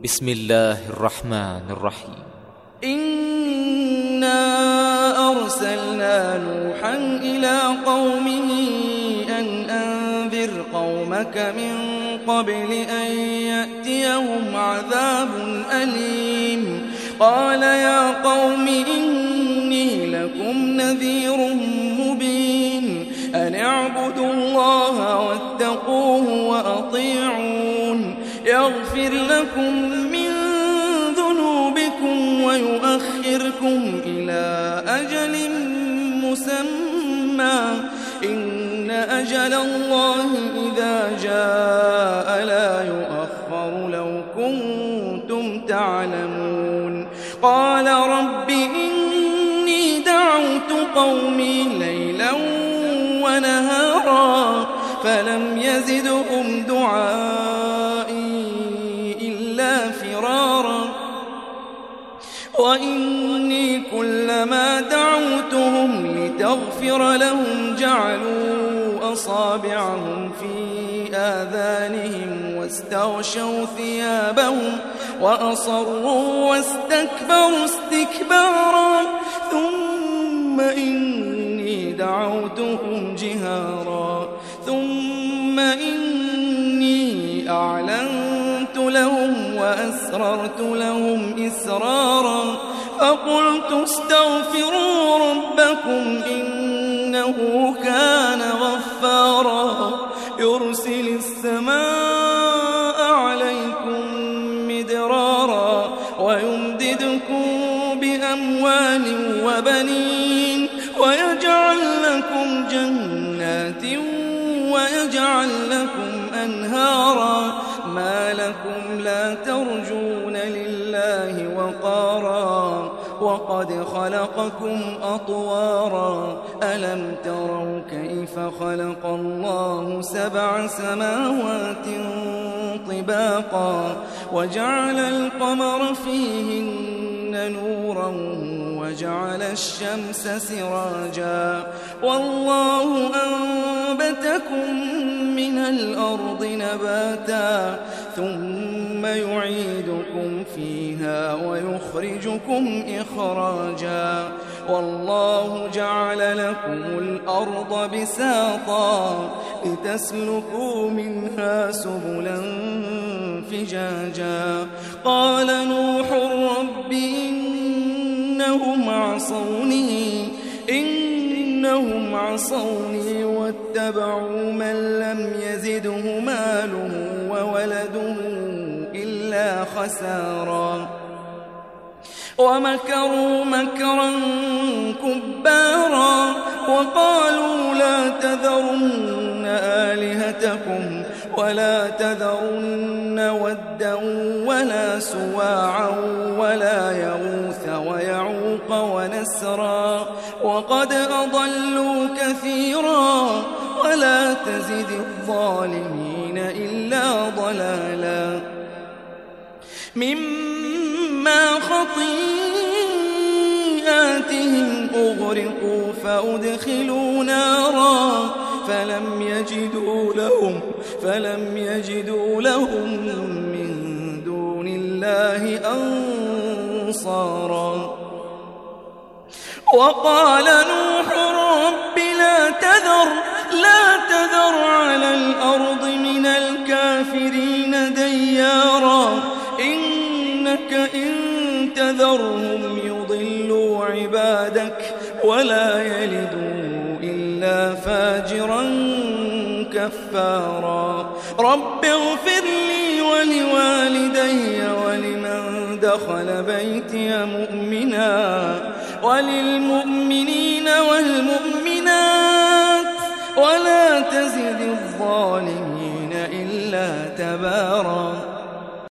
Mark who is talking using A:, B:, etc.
A: بسم الله الرحمن الرحيم.
B: إنا أرسلنا نوحا إلى قومه أن أنذر قومك من قبل أن يأتيهم عذاب أليم. قال يا قوم إني لكم نذير مبين أن اعبدوا الله واتقوه وأطيعون يغفر لكم من ذنوبكم ويؤخركم إلى أجل مسمى إن أجل الله إذا جاء لا يؤخر لو كنتم تعلمون. قال رب إني دعوت قومي ليلا ونهارا فلم يزدهم دعائي إلا فرارا وإني كلما دعوتهم لتغفر لهم جعلوا أصابعهم في آذانهم واستغشوا ثيابهم وأصروا واستكبروا استكبارا ثم إني دعوتهم جهارا ثم إني أعلنت لهم وأسررت لهم إسرارا فقلت استغفروا ربكم إنه كان غفارا يرسل السماء عليكم مدرارا ويمددكم بأموال وبنين ويجعل لكم جنات ويجعل لكم أنهارا ما لكم لا ترجون لله وقارا وقد خلقكم أطوارا ألم تروا كيف خلق الله 7 سماوات طباقا وجعل القمر فيهن نورا وجعل الشمس سراجا والله أنبتكم من الأرض نباتا ثم يعيدكم فيها ويخرجكم إخراجا والله جعل لكم الأرض بساطا لتسلكوا منها سبلا فجاجا. قال نوح رب إنهم عصوني واتبعوا من لم يزده ماله وولده إلا خسارا ومكروا مكرا كبارا وقالوا لا تذرن آلهتكم ولا تذرن ودا ولا سواعا ولا يغوث ويعوق ونسرا وقد أضلوا كثيرا ولا تزد الظالمين إلا ضلالا. مما خطيئاتهم أغرقوا فأدخلوا نارا فلم يجدوا لهم من دون الله أنصارا. وقال نوح رب لا تذر على الأرض من الكافرين ديارا إنك إن تذرهم يضلوا عبادك ولا يلدوا إلا فاجرا كفارا. رب اغفر لي ولوالدي ولمن دخل بيتي مؤمنا وللمؤمنين والمؤمنات ولا تزد الظالمين إلا تبارا.